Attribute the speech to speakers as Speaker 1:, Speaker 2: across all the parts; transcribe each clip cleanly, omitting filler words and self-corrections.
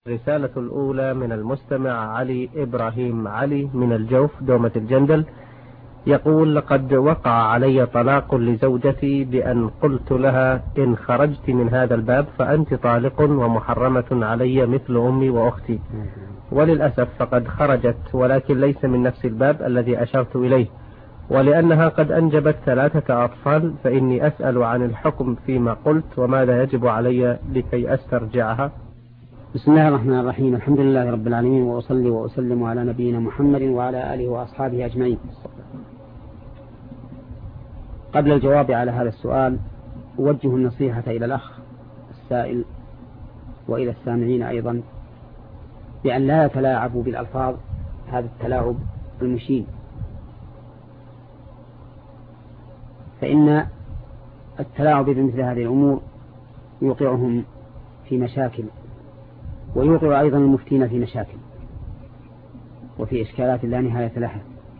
Speaker 1: الرسالة الأولى من المستمع علي إبراهيم علي من الجوف دومة الجندل، يقول: لقد وقع علي طلاق لزوجتي بأن قلت لها إن خرجت من هذا الباب فأنت طالق ومحرمة علي مثل أمي وأختي، وللأسف فقد خرجت ولكن ليس من نفس الباب الذي أشرت إليه، ولأنها قد أنجبت 3 أطفال، فإني أسأل عن الحكم فيما قلت وماذا يجب علي لكي أسترجعها.
Speaker 2: بسم الله الرحمن الرحيم. الحمد لله رب العالمين، وأصلي وأسلم على نبينا محمد وعلى آله وأصحابه أجمعين. قبل الجواب على هذا السؤال أوجه النصيحة إلى الأخ السائل وإلى السامعين أيضا بأن لا يتلاعبوا بالألفاظ هذا التلاعب المشين، فإن التلاعب بمثل هذه الأمور يوقعهم في مشاكل، ويوقع أيضا المفتين في مشاكل وفي إشكالات لا نهاية لها.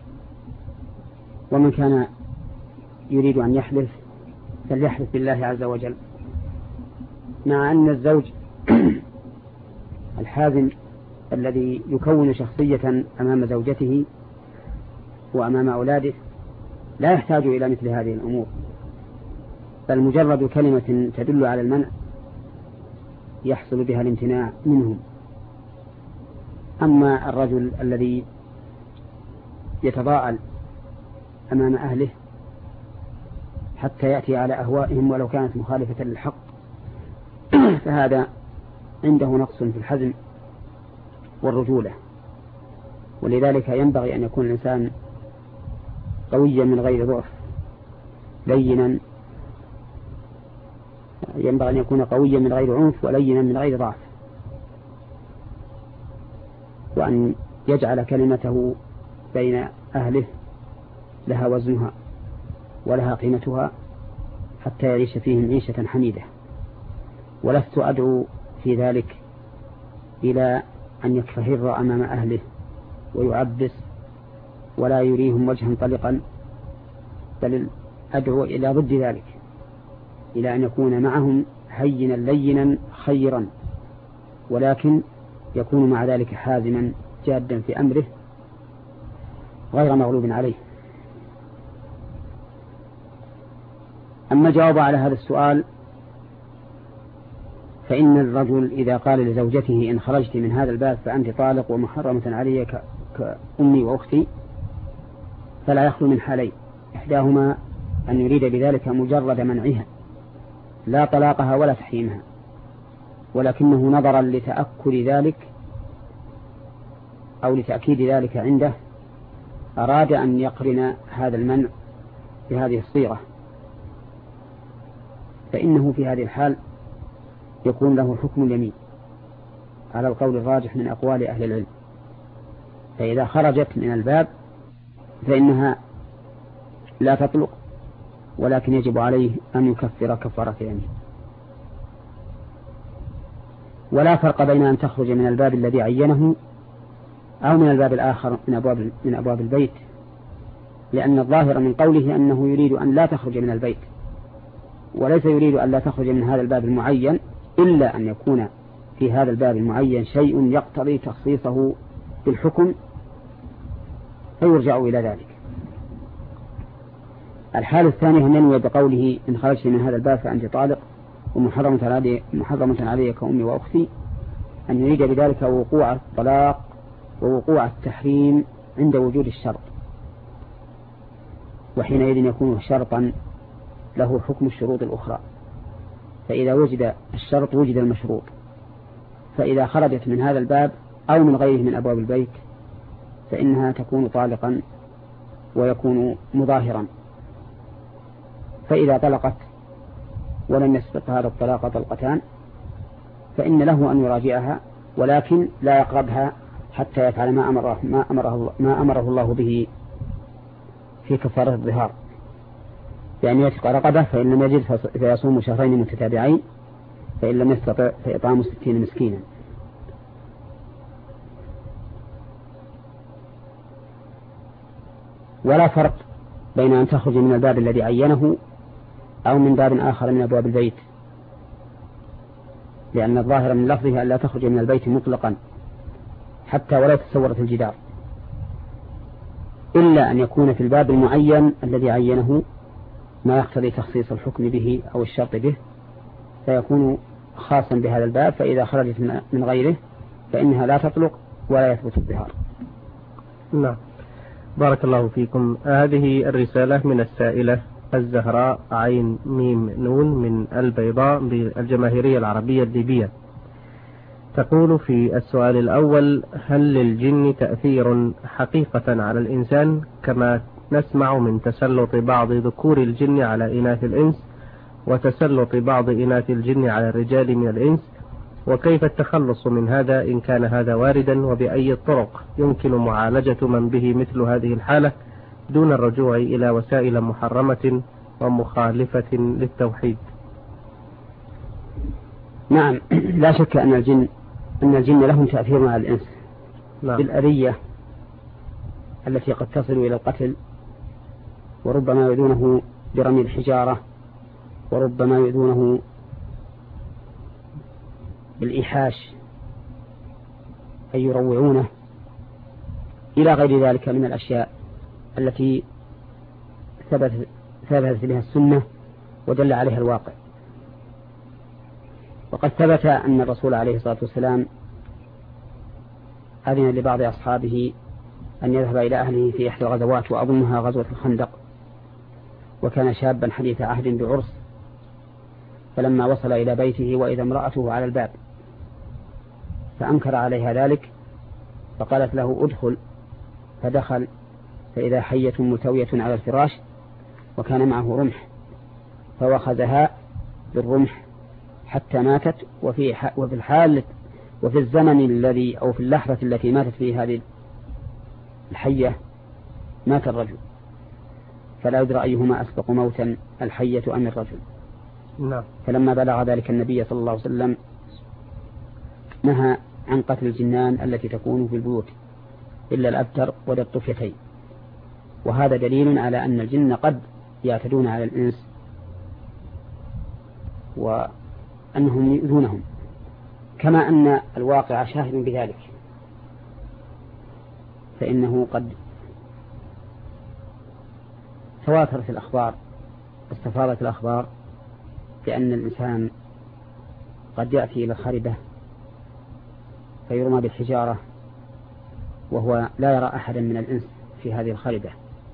Speaker 2: ومن كان يريد أن يحلف فليحلف بالله عز وجل، مع أن الزوج الحازم الذي يكون شخصية أمام زوجته وأمام أولاده لا يحتاج إلى مثل هذه الأمور، بل مجرد كلمة تدل على المنع يحصل بها الامتناع منهم. أما الرجل الذي يتضاءل أمام أهله حتى يأتي على أهوائهم ولو كانت مخالفة للحق فهذا عنده نقص في الحزم والرجولة، ولذلك ينبغي أن يكون الإنسان قويا من غير ضعف، لينا، ينبغي أن يكون قويا من غير عنف ولينا من غير ضعف، وأن يجعل كلمته بين أهله لها وزنها ولها قيمتها حتى يعيش فيهم عيشة حميدة. ولست أدعو في ذلك إلى أن يكفهر أمام أهله ويعبس ولا يريهم وجها طلقا، بل أدعو إلى ضد ذلك، إلى أن يكون معهم هينا لينا خيرا، ولكن يكون مع ذلك حازما جادا في أمره غير مغلوب عليه. أما الجواب على هذا السؤال فإن الرجل إذا قال لزوجته إن خرجت من هذا الباب فأنت طالق ومحرمة علي كأمي وأختي، فلا يخلو من حالين: إحداهما أن يريد بذلك مجرد منعها لا طلاقها ولا تحريمها، ولكنه نظرا لتأكد ذلك أو لتأكيد ذلك عنده أراد أن يقرن هذا المنع بهذه الصيغة، فإنه في هذه الحال يكون له حكم اليمين على القول الراجح من أقوال أهل العلم. فإذا خرجت من الباب فإنها لا تطلق، ولكن يجب عليه أن يكفر كفارة يمين. ولا فرق بين أن تخرج من الباب الذي عينه أو من الباب الآخر من أبواب البيت، لأن الظاهر من قوله أنه يريد أن لا تخرج من البيت، وليس يريد أن لا تخرج من هذا الباب المعين إلا أن يكون في هذا الباب المعين شيء يقتضي تخصيصه بالحكم فيرجع إلى ذلك. الحالة الثانية أن ينوي بقوله إن خرجت من هذا الباب فأنت طالق ومحرمة علي كأمي وأختي، أن يريد بذلك وقوع الطلاق ووقوع التحريم عند وجود الشرط، وحينئذ يكون شرطا له حكم الشروط الأخرى، فإذا وجد الشرط وجد المشروط. فإذا خرجت من هذا الباب أو من غيره من أبواب البيت فإنها تكون طالقا ويكون مظاهرا. فإذا طلقت ولم يسبق هذا الطلاق طلقتان فإن له أن يراجعها، ولكن لا يقربها حتى يفعل ما أمره الله به في كفارة الظهار، يعني يتق رقبة، فإن لم يجد فيصوم شهرين متتابعين، فإن لم يستطع فإطعام 60 مسكينا. ولا فرق بين أن تخرج من الباب الذي عينه أو من باب آخر من أبواب البيت، لأن الظاهر من لفظها أن لا تخرج من البيت مطلقا حتى ولو تسورت الجدار، إلا أن يكون في الباب المعين الذي عينه ما يقتضي تخصيص الحكم به أو الشرط به، فيكون خاصا بهذا الباب، فإذا خرجت من غيره فإنها لا تطلق ولا يثبت الظهار.
Speaker 1: نعم، بارك الله فيكم. هذه الرسالة من السائلة الزهراء عين ميم نون من البيضاء بالجماهيرية العربية الليبية، تقول في السؤال الأول: هل للجن تأثير حقيقة على الإنسان كما نسمع من تسلط بعض ذكور الجن على إناث الإنس وتسلط بعض إناث الجن على الرجال من الإنس؟ وكيف التخلص من هذا إن كان هذا واردا؟ وبأي الطرق يمكن معالجة من به مثل هذه الحالة دون الرجوع إلى وسائل محرمة ومخالفة للتوحيد؟
Speaker 2: نعم، لا شك أن الجن لهم تأثير على الإنس. نعم. بالأذية التي قد تصل إلى القتل، وربما يؤذونه برمي الحجارة، وربما يؤذونه بالإيحاش أي يروعونه، إلى غير ذلك من الأشياء التي ثبتت بها السنة ودل عليها الواقع. وقد ثبت أن الرسول عليه الصلاة والسلام أذن لبعض أصحابه أن يذهب إلى أهله في إحدى الغزوات، وأظنها غزوة الخندق، وكان شابا حديث عهد بعرس، فلما وصل إلى بيته وإذا امرأته على الباب فأنكر عليها ذلك، فقالت له: ادخل. فدخل فإذا حية متوية على الفراش، وكان معه رمح، فوخذها بالرمح حتى ماتت. وفي الزمن الذي أو في اللحظة التي ماتت فيه هذه الحية مات الرجل، فلا يدرى أيهما أسبق موتا، الحية أم الرجل.
Speaker 1: نعم.
Speaker 2: فلما بلغ ذلك النبي صلى الله عليه وسلم نهى عن قتل الجنان التي تكون في البيوت إلا الأبتر وذا الطفيتين، وهذا دليل على أن الجن قد يعتدون على الإنس وأنهم يؤذونهم، كما أن الواقع شاهد بذلك، فإنه قد تواترت الأخبار، استفاضت الأخبار بأن الإنسان قد يأتي إلى الخربة فيرمى بالحجارة وهو لا يرى أحدا من الإنس في هذه الخربة،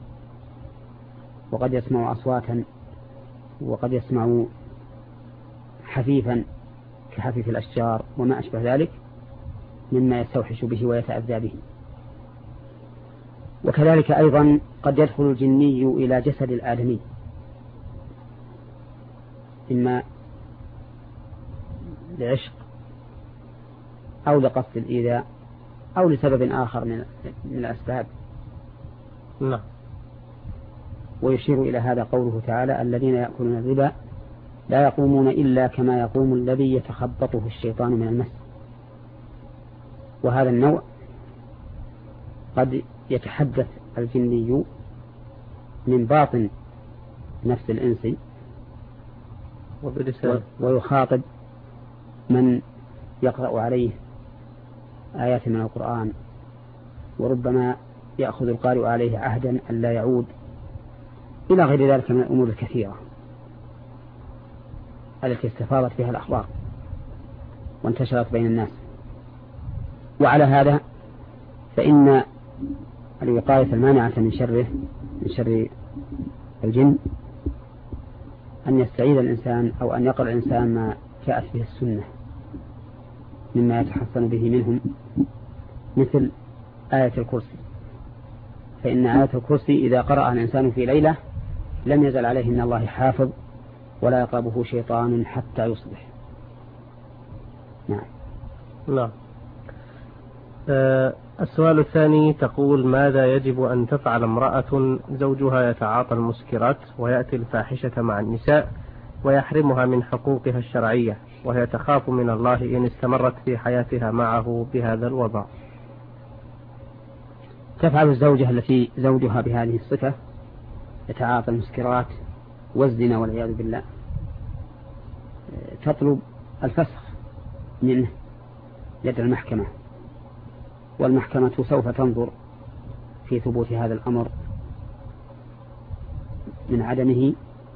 Speaker 2: وقد يسمع أصواتا، وقد يسمع حفيفا كحفيف الأشجار وما أشبه ذلك مما يستوحش به ويتأذى به. وكذلك أيضا قد يدخل الجني إلى جسد الآدمي، إما لعشق أو لقصد الإيذاء أو لسبب آخر من الأسباب.
Speaker 1: نعم.
Speaker 2: ويشير إلى هذا قوله تعالى: الذين يأكلون الربا لا يقومون إلا كما يقوم الذي يتخبطه الشيطان من المس. وهذا النوع قد يتحدث الجني من باطن نفس الإنس ويخاطب من يقرأ عليه آيات من القرآن، وربما يأخذ القارئ عليه عهدا أن لا يعود، إلى غير ذلك من الأمور الكثيرة التي استفاضت بها الأخبار وانتشرت بين الناس. وعلى هذا فإن الوقاية المانعة من شر الجن أن يستعيذ الإنسان أو أن يقرأ الإنسان ما جاءت به السنة مما يتحصن به منهم، مثل آية الكرسي، فإن آية الكرسي إذا قرأها الإنسان في ليلة لم يزل عليه من الله حافظ ولا يقربه شيطان حتى يصبح. نعم.
Speaker 1: نعم. السؤال الثاني تقول: ماذا يجب أن تفعل امرأة زوجها يتعاطى المسكرات ويأتي الفاحشة مع النساء ويحرمها من حقوقها الشرعية، وهي تخاف من الله إن استمرت في حياتها معه بهذا الوضع؟
Speaker 2: تفعل الزوجة التي زوجها بهذه الصفة يتعاطى المسكرات والزنا والعياذ بالله تطلب الفسخ منه يد المحكمة، والمحكمة سوف تنظر في ثبوت هذا الأمر من عدمه،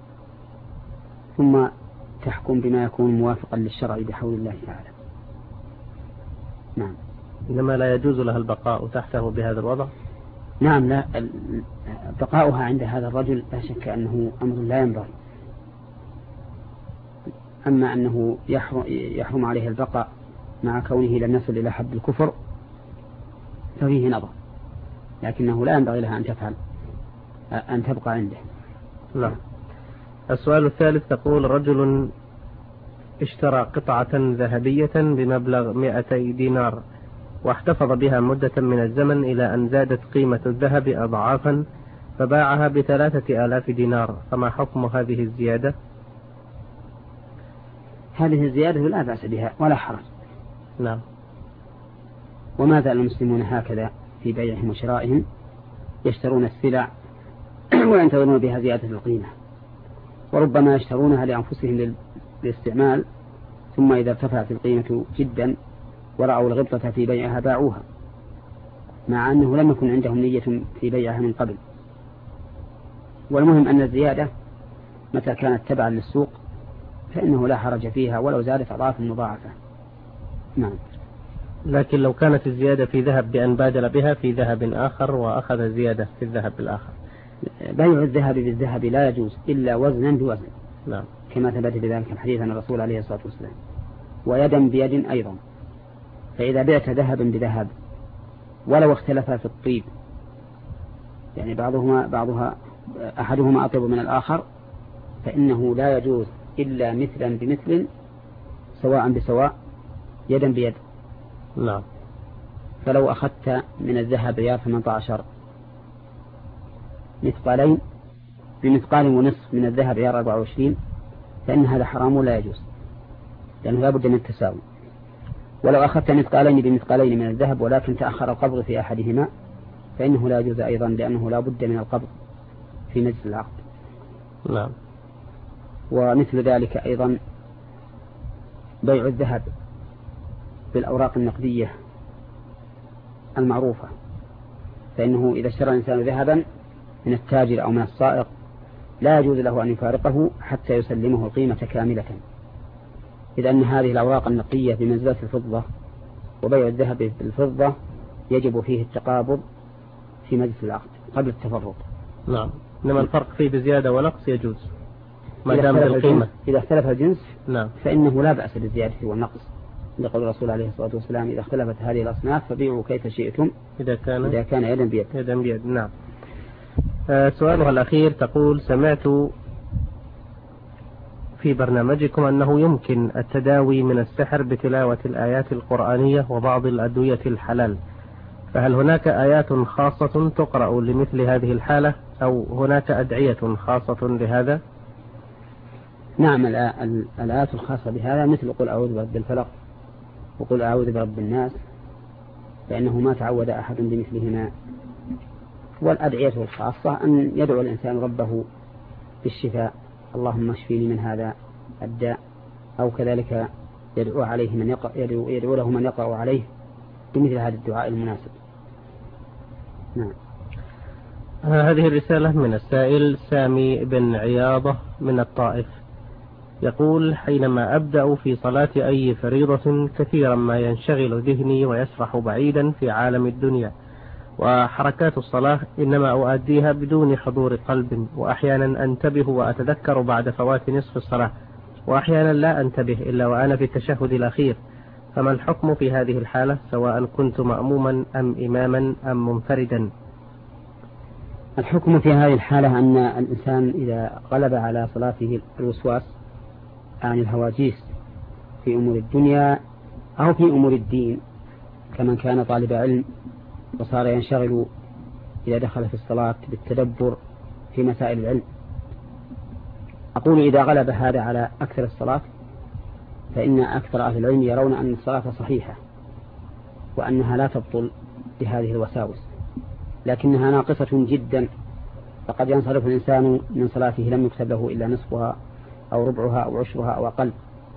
Speaker 2: ثم تحكم بما يكون موافقا للشرع بحول الله تعالى. نعم.
Speaker 1: إنما لا يجوز لها البقاء تحته بهذا الوضع؟
Speaker 2: نعم، لا، بقاؤها عند هذا الرجل لا شك أنه أمر لا ينبغي. أما أنه يحرم عليه البقاء مع كونه لم يصل إلى حد الكفر ففيه نظر، لكنه لا ينبغي لها أن تبقى عنده.
Speaker 1: نعم. السؤال الثالث تقول: رجل اشترى قطعة ذهبية بمبلغ 200 دينار واحتفظ بها مدة من الزمن إلى أن زادت قيمة الذهب أضعافا فباعها ب3,000 دينار، فما حكم هذه الزيادة؟
Speaker 2: هذه الزيادة لا بأس بها ولا حرج.
Speaker 1: نعم.
Speaker 2: وما زال المسلمون هكذا في بيعهم وشرائهم، يشترون السلع وينتظرون بها زيادة القيمة، وربما يشترونها لأنفسهم للاستعمال، ثم إذا ارتفعت القيمة جدا ورأوا الغبطة في بيعها باعوها، مع أنه لم يكن عندهم نية في بيعها من قبل. والمهم أن الزيادة متى كانت تبعا للسوق فإنه لا حرج فيها ولو زادت أضعاف مضاعفة. نعم.
Speaker 1: لكن لو كانت الزيادة في ذهب بأن بادل بها في ذهب آخر وأخذ زيادة في الذهب الآخر؟
Speaker 2: بيع الذهب بالذهب لا يجوز إلا وزنا بوزن.
Speaker 1: نعم.
Speaker 2: كما ثبت بذلك الحديث عن الرسول عليه الصلاة والسلام. ويدا بيد أيضا. فإذا بعت ذهبا بذهب ولو اختلف في الطيب، يعني أحدهما أطيب من الآخر، فإنه لا يجوز إلا مثلا بمثل سواء بسواء يدا بيد.
Speaker 1: نعم.
Speaker 2: فلو أخذت من الذهب ريال 18 مثقالين بمثقال ونصف من الذهب ريال 24، فإن هذا حرام ولا يجوز، لأنه لا بد من التساوي. ولو أخذت مثقالين بمثقالين من الذهب ولكن تأخر القبض في أحدهما فإنه لا يجوز أيضا، لأنه لا بد من القبض في مجلس العقد.
Speaker 1: نعم.
Speaker 2: ومثل ذلك أيضا بيع الذهب بالأوراق النقدية المعروفة، فإنه إذا اشترى الإنسان ذهبا من التاجر أو من السائق لا يجوز له أن يفارقه حتى يسلمه القيمة كاملة، إذ أن هذه الأوراق النقدية بمنزلة الفضة، وبيع الذهب بالفضة يجب فيه التقابض في مجلس العقد قبل التفرق.
Speaker 1: نعم. إنما الفرق فيه بزيادة ونقص يجوز ما دام القيمة.
Speaker 2: إذا اختلف الجنس
Speaker 1: نعم.
Speaker 2: فإنه لا بأس بالزيادة والنقص، لقول الرسول عليه الصلاة والسلام: إذا اختلفت هذه الأصناف فبيعوا كيف شئتم إذا كان يدا بيد.
Speaker 1: يدا بيد. نعم. سؤالها الأخير تقول: سمعت في برنامجكم أنه يمكن التداوي من السحر بتلاوة الآيات القرآنية وبعض الأدوية الحلال، فهل هناك آيات خاصة تقرأ لمثل هذه الحالة أو هناك أدعية خاصة لهذا؟
Speaker 2: نعم، الآيات الخاصة بهذا مثل قل أعوذ برب الفلق وقل أعوذ برب الناس، فإنه ما تعود أحد بمثلهما. والأدعية الخاصة أن يدعو الإنسان ربه بالشفاء: اللهم اشفيني من هذا الداء، أو كذلك يدعو له من يقرأ عليه بمثل هذا الدعاء المناسب. نعم.
Speaker 1: هذه الرسالة من السائل سامي بن عياضة من الطائف، يقول: حينما أبدأ في صلاة أي فريضة كثيرا ما ينشغل ذهني ويسرح بعيدا في عالم الدنيا، وحركات الصلاة إنما أؤديها بدون حضور قلب، وأحيانا أنتبه وأتذكر بعد فوات نصف الصلاة، وأحيانا لا أنتبه إلا وأنا في التشهد الأخير، فما الحكم في هذه الحالة سواء كنت مأموما أم إماما أم منفردا؟
Speaker 2: الحكم في هذه الحالة أن الإنسان إذا غلب على صلاته الوسواس عن الهواجيس في أمور الدنيا أو في أمور الدين، كمن كان طالب علم وصار ينشغل إذا دخل في الصلاة بالتدبر في مسائل العلم، أقول إذا غلب هذا على أكثر الصلاة فإن أكثر أهل العلم يرون أن الصلاة صحيحة وأنها لا تبطل بهذه الوساوس، لكنها ناقصة جدا، فقد ينصرف الإنسان من صلاته لم يكتب له إلا نصفها أو ربعها أو عشرها أو أقل،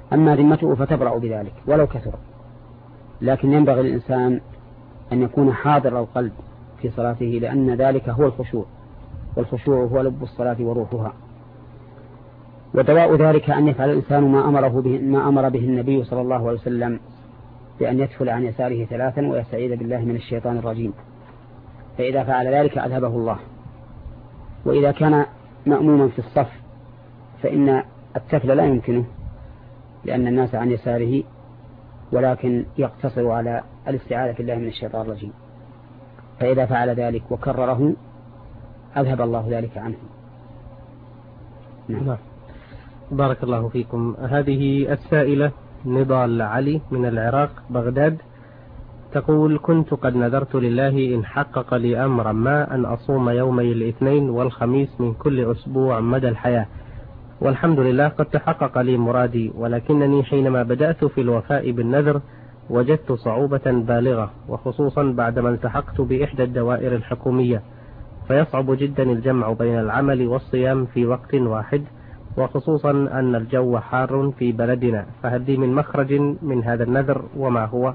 Speaker 2: أما ذمته فتبرأ بذلك ولو كثر. لكن ينبغي للإنسان أن يكون حاضر القلب في صلاته، لأن ذلك هو الخشوع، والخشوع هو لب الصلاة وروحها. ودواء ذلك أن يفعل الإنسان ما أمر به النبي صلى الله عليه وسلم، بأن يدخل عن يساره 3 ويستعيذ بالله من الشيطان الرجيم، فإذا فعل ذلك أذهبه الله. وإذا كان مأموما في الصف فإن التفل لا يمكنه لأن الناس عن يساره، ولكن يقتصر على الاستعاذة بالله من الشيطان الرجيم، فإذا فعل ذلك وكرره أذهب الله ذلك عنه.
Speaker 1: نعم. بارك الله فيكم. هذه السائلة نضال علي من العراق بغداد تقول: كنت قد نذرت لله إن حقق لي أمرا ما أن أصوم يومي الاثنين والخميس من كل أسبوع مدى الحياة، والحمد لله قد تحقق لي مرادي، ولكنني حينما بدأت في الوفاء بالنذر وجدت صعوبة بالغة، وخصوصا بعدما التحقت بإحدى الدوائر الحكومية، فيصعب جدا الجمع بين العمل والصيام في وقت واحد، وخصوصا أن الجو حار في بلدنا، فهل لي من مخرج من هذا النذر وما هو؟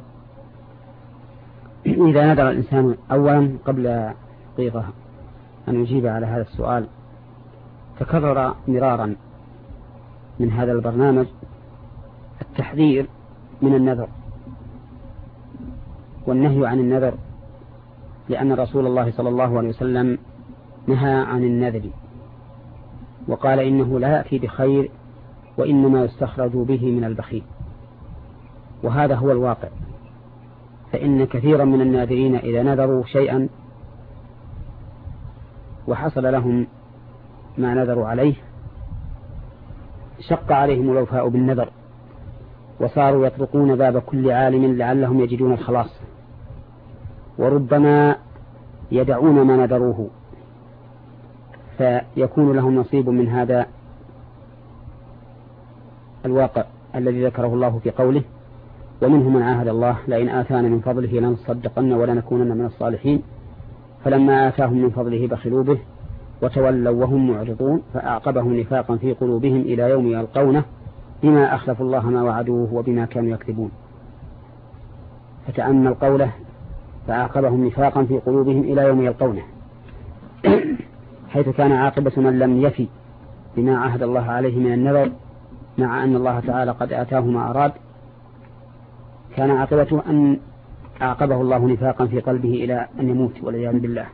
Speaker 2: إذا نذر الإنسان أولا قبل دقيقة أن يجيب على هذا السؤال، تكرر مرارا من هذا البرنامج التحذير من النذر والنهي عن النذر، لأن رسول الله صلى الله عليه وسلم نهى عن النذر وقال إنه لا يأتي بخير وإنما يستخرج به من البخيل، وهذا هو الواقع. فإن كثيرا من الناذرين إذا نذروا شيئا وحصل لهم ما نذروا عليه شق عليهم الوفاء بالنذر، وصاروا يطرقون باب كل عالم لعلهم يجدون الخلاص، وربما يدعون ما نذروه، فيكون لهم نصيب من هذا الواقع الذي ذكره الله في قوله: ومنهم من عاهد الله لئن آتانا من فضله لنصدقن ولنكونن من الصالحين، فلما آتاهم من فضله بخلوا به وتولوا وهم معرضون، فأعقبهم نفاقا في قلوبهم إلى يوم يلقونه بما أخلفوا الله ما وعدوه وبما كانوا يكذبون. فتأمل قوله: فأعقبهم نفاقا في قلوبهم إلى يوم يلقونه، حيث كان عاقبة من لم يفي بما عهد الله عليه من النذر، مع أن الله تعالى قد آتاه ما أراد، كان عاقبته أن أعقبه الله نفاقا في قلبه إلى أن يموت والعياذ بالله.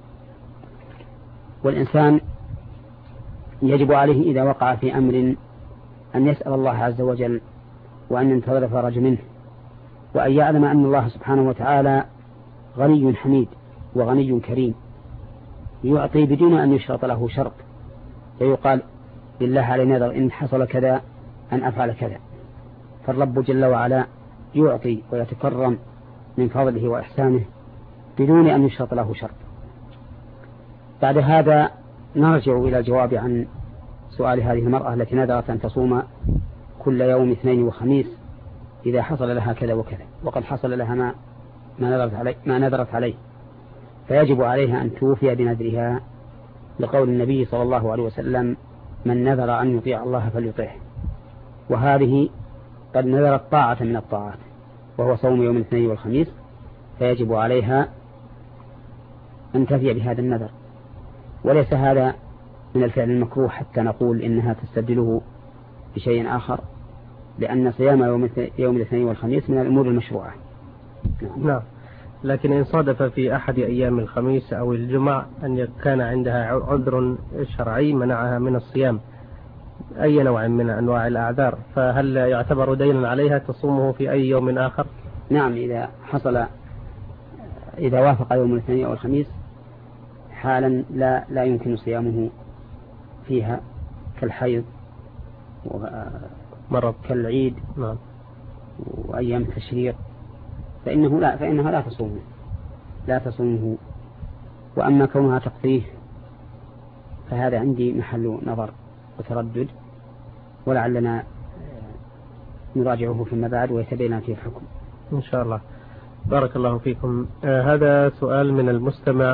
Speaker 2: والإنسان يجب عليه إذا وقع في أمر أن يسأل الله عز وجل، وأن ينتظر فرج منه، وأن يعلم أن الله سبحانه وتعالى غني حميد وغني كريم، يعطي بدون أن يشرط له شرط، فيقال لله على نذر إن حصل كذا أن أفعل كذا، فالرب جل وعلا يعطي ويتكرم من فضله وإحسانه بدون أن يشرط له شرط. بعد هذا نرجع إلى الجواب عن سؤال هذه المرأة التي نذرت أن تصوم كل يوم اثنين وخميس إذا حصل لها كذا وكذا، وقد حصل لها ما نذرت عليه، فيجب عليها أن توفي بنذرها، لقول النبي صلى الله عليه وسلم: من نذر أن يطيع الله فليطيعه. وهذه قد نذرت طاعة من الطاعات وهو صوم يوم الاثنين والخميس، فيجب عليها أن تفي بهذا النذر، وليس هذا من الفعل المكروه حتى نقول إنها تستبدله بشيء آخر، لأن صيام يوم الاثنين والخميس من الأمور المشروعة.
Speaker 1: نعم. لكن إن صادف في أحد أيام الخميس أو الجمعة أن كان عندها عذر شرعي منعها من الصيام، أي نوع من أنواع الأعذار، فهل يعتبر دينا عليها تصومه في أي يوم آخر؟
Speaker 2: نعم، إذا وافق يوم الاثنين أو الخميس حالا لا يمكن صيامه فيها، كالحيض ومرض كالعيد،
Speaker 1: نعم،
Speaker 2: وأيام التشريق، فإنها لا تصومه. وأما كونها تقضيه فهذا عندي محل نظر وتردد، ولعلنا نراجعه فيما بعد ويتبين فيه الحكم
Speaker 1: إن شاء الله. بارك الله فيكم. هذا سؤال من المستمع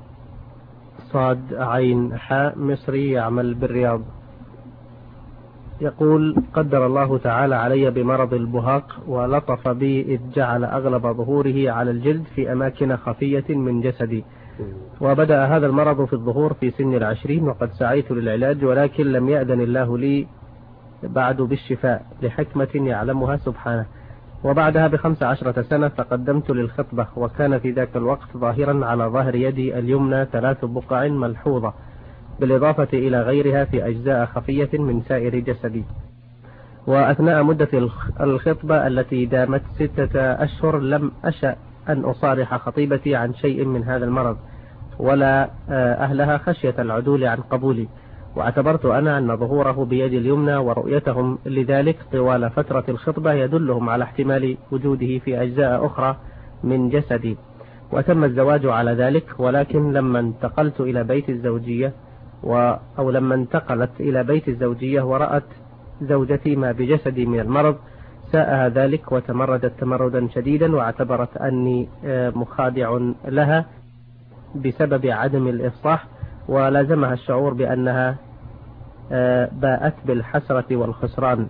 Speaker 1: صاد عين حاء مصري يعمل بالرياض، يقول: قدر الله تعالى علي بمرض البهاق ولطف بي إذ جعل أغلب ظهوره على الجلد في أماكن خفية من جسدي، وبدأ هذا المرض في الظهور في سن 20، وقد سعيت للعلاج ولكن لم يأذن الله لي بعد بالشفاء لحكمة يعلمها سبحانه. وبعدها ب15 سنة تقدمت للخطبة، وكان في ذاك الوقت ظاهرا على ظهر يدي اليمنى 3 بقع ملحوظة بالإضافة إلى غيرها في أجزاء خفية من سائر جسدي. وأثناء مدة الخطبة التي دامت 6 أشهر لم أشأ أن أصارح خطيبتي عن شيء من هذا المرض ولا أهلها خشية العدول عن قبولي، واعتبرت أنا أن ظهوره بيد اليمنى ورؤيتهم لذلك طوال فترة الخطبة يدلهم على احتمال وجوده في أجزاء أخرى من جسدي، وتم الزواج على ذلك. ولكن لما انتقلت إلى بيت الزوجية لما انتقلت إلى بيت الزوجية ورأت زوجتي ما بجسدي من المرض ساءها ذلك وتمردت تمردا شديدا، واعتبرت أني مخادع لها بسبب عدم الإفصاح، ولازمها الشعور بأنها باءت بالحسرة والخسران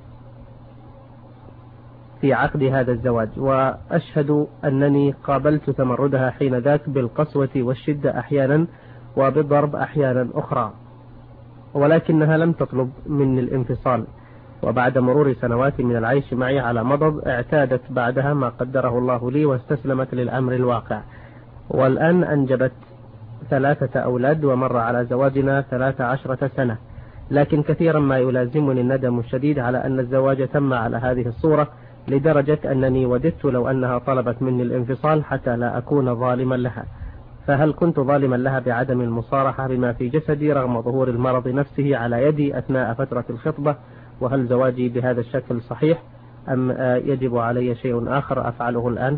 Speaker 1: في عقد هذا الزواج. وأشهد أنني قابلت تمردها حين ذاك بالقسوة والشدة أحيانا وبالضرب أحيانا أخرى، ولكنها لم تطلب مني الانفصال. وبعد مرور سنوات من العيش معي على مضض اعتادت بعدها ما قدره الله لي واستسلمت للأمر الواقع، والآن أنجبت 3 أولاد ومر على زواجنا 13 سنة. لكن كثيرا ما يلازمني الندم الشديد على أن الزواج تم على هذه الصورة، لدرجة أنني وددت لو أنها طلبت مني الانفصال حتى لا أكون ظالما لها. فهل كنت ظالما لها بعدم المصارحة بما في جسدي رغم ظهور المرض نفسه على يدي أثناء فترة الخطبة؟ وهل زواجي بهذا الشكل صحيح أم يجب علي شيء آخر أفعله الآن؟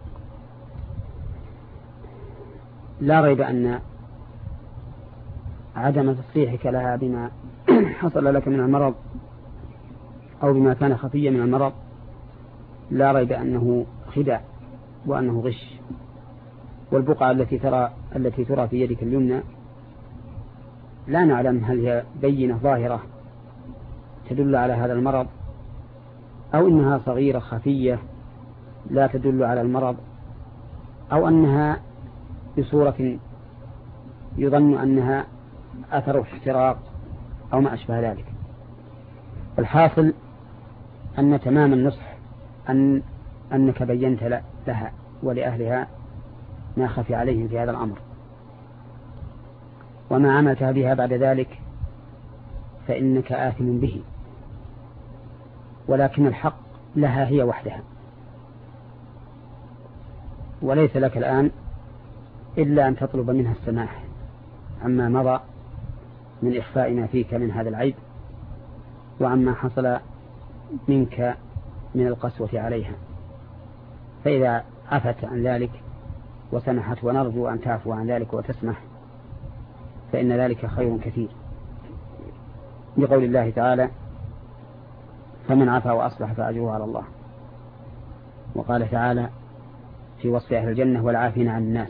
Speaker 2: لا ريب أن عدم تصريحك لها بما حصل لك من المرض أو بما كان خفيا من المرض لا ريب أنه خداع وأنه غش. والبقعة التي ترى في يدك اليمنى لا نعلم هل هي بينة ظاهرة تدل على هذا المرض أو إنها صغيرة خفية لا تدل على المرض أو أنها بصورة يظن أنها أثر احتراق أو ما أشبه ذلك. الحاصل أن تمام النصح أنك بينت لها ولأهلها ما خفي عليهم في هذا الأمر، وما عملتها بها بعد ذلك فإنك آثم به، ولكن الحق لها هي وحدها، وليس لك الآن إلا أن تطلب منها السماح عما مضى من إخفاء ما فيك من هذا العيب وعما حصل منك من القسوة عليها. فإذا عفت عن ذلك وسمحت، ونرجو أن تعفو عن ذلك وتسمح، فإن ذلك خير كثير، لقول الله تعالى: فمن عفا وأصلح فأجره على الله. وقال تعالى في وصف أهل الجنة: والعافين عن الناس.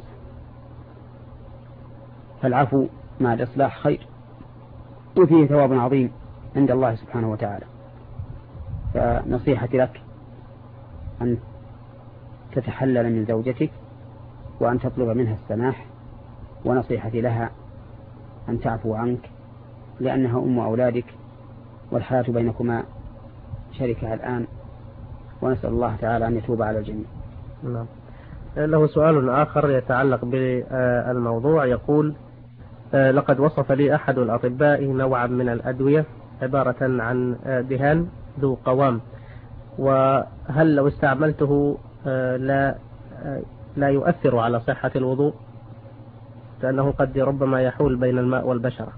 Speaker 2: فالعفو مع الإصلاح خير وفيه ثواب عظيم عند الله سبحانه وتعالى. فنصيحتي لك أن تتحلل من زوجتك وأن تطلب منها السماح، ونصيحتي لها أن تعفو عنك لأنها أم أولادك والحياة بينكما شركة الآن، ونسأل الله تعالى أن يتوب على الجميع.
Speaker 1: نعم. له سؤال آخر يتعلق بالموضوع، يقول: لقد وصف لي أحد الأطباء نوعا من الأدوية عبارة عن دهان ذو قوام، وهل لو استعملته لا يؤثر على صحة الوضوء لأنه قد ربما يحول بين الماء والبشرة؟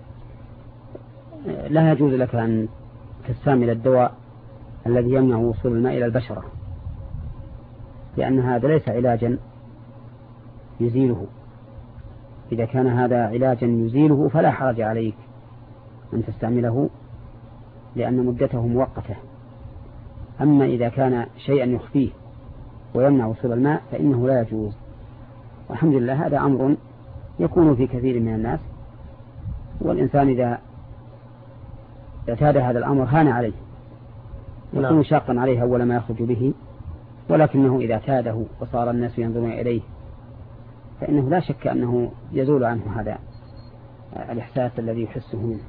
Speaker 2: لا يجوز لك أن تستعمل الدواء الذي يمنع وصول الماء إلى البشرة، لأن هذا ليس علاجا يزيله. إذا كان هذا علاجا يزيله فلا حرج عليك أن تستعمله لأن مدته مؤقتة. أما إذا كان شيئا يخفيه ويمنع وصول الماء فإنه لا يجوز. والحمد لله هذا أمر يكون في كثير من الناس، والإنسان إذا اعتاد هذا الأمر هان عليه، يكون شاقا عليه أول ما يخرج به، ولكنه إذا اعتاده وصار الناس ينظرون إليه فإنه لا شك أنه يزول عنه هذا الإحساس الذي يحسه منه.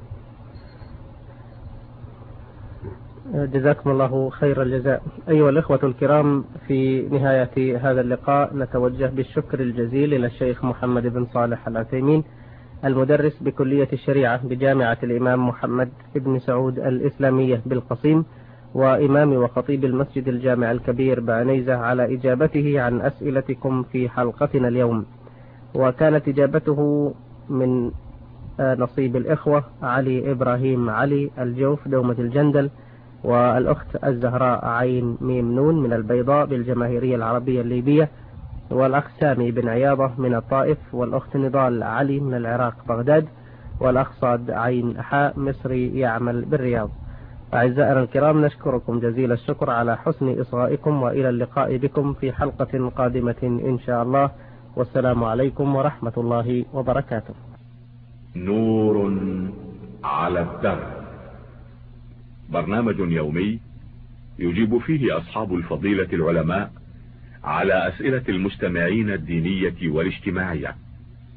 Speaker 1: جزاكم الله خير الجزاء. أيها الإخوة الكرام، في نهاية هذا اللقاء نتوجه بالشكر الجزيل إلى الشيخ محمد بن صالح العثيمين، المدرس بكلية الشريعة بجامعة الإمام محمد بن سعود الإسلامية بالقصيم، وإمام وخطيب المسجد الجامع الكبير بعنيزة، على إجابته عن أسئلتكم في حلقتنا اليوم. وكانت إجابته من نصيب الإخوة علي إبراهيم علي الجوف دومة الجندل، والأخت الزهراء عين ميم نون من البيضاء بالجماهيرية العربية الليبية، والأخ سامي بن عياضة من الطائف، والأخت نضال علي من العراق بغداد، والأخ صاد عين حاء مصري يعمل بالرياض. أعزائنا الكرام، نشكركم جزيل الشكر على حسن إصغائكم، وإلى اللقاء بكم في حلقة قادمة إن شاء الله، والسلام عليكم ورحمة الله وبركاته.
Speaker 3: نور على الدرب، برنامج يومي يجيب فيه أصحاب الفضيلة العلماء على أسئلة المستمعين الدينية والاجتماعية.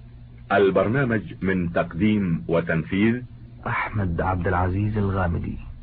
Speaker 3: البرنامج من تقديم وتنفيذ
Speaker 4: أحمد عبد العزيز الغامدي.